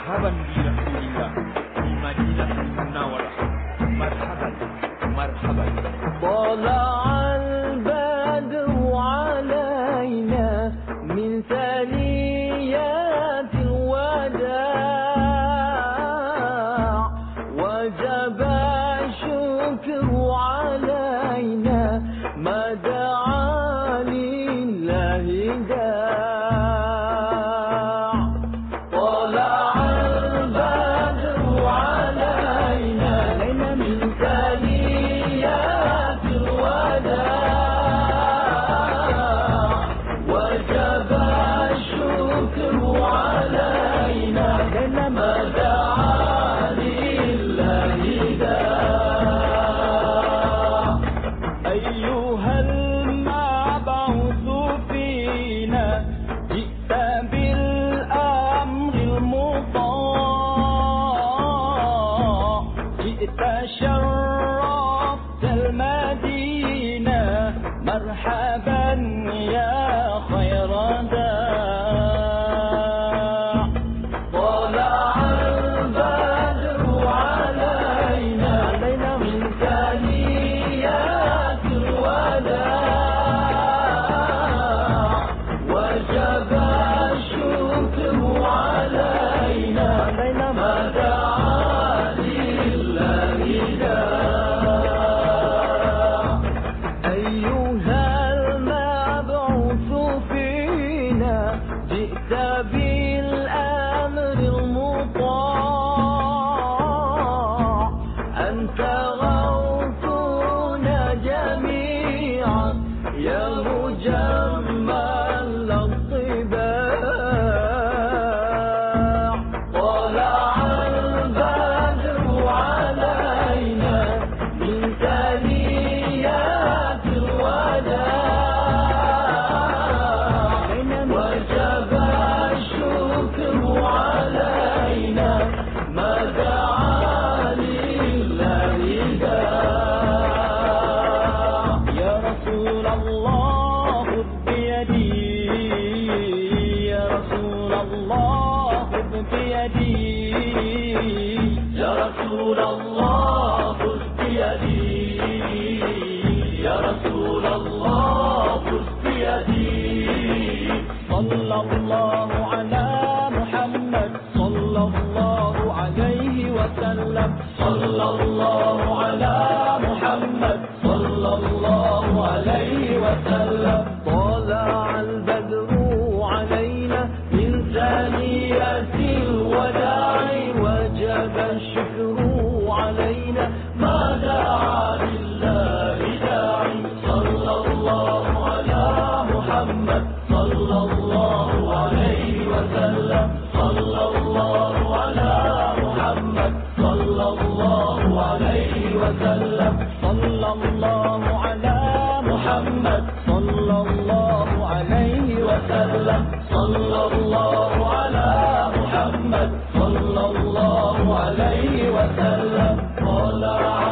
مرحبا برسول الله في مدينة المنورة. مرحبا مرحبا. طلع البدر علينا من ثنيات الوداع، وجب الشكر علينا ما دعا لله داع. طلع البدر علينا من ثنيات الوداع، وجب الشكر علينا ما دعا لله داع. أيها المبعوث فينا جئت بالأمر المطاع، جئت شرفت المدينة مرحبا يا خير داع. طلع البدر علينا من ثنيات الوداع، وجب الشكر علينا ما دعا لله داع. أيها المبعوث فينا جئت بالأمر المطاع، أنت غوثنا جميعا يا مجمل الطباع. طلع البدر علينا من ثنيات الوداع، وجب الشكر علينا ما دعا لله داع. يا رسول الله خذ بيدي، يا رسول الله خذ بيدي، يا رسول الله خذ بيدي، يا رسول الله خذ بيدي. صلى الله على محمد صلى الله عليه وسلم، صلى الله على محمد صلى الله عليه وسلم. طلع البدر علينا من ثنيات الوداع، وجب الشكر علينا ما دعا لله داعي. صلى الله على محمد صلى الله عليه وسلم، صلى الله على محمد صلى الله عليه وسلم، صلى الله على محمد صلى الله عليه وسلم، صلى الله على محمد صلى الله عليه وسلم. طلع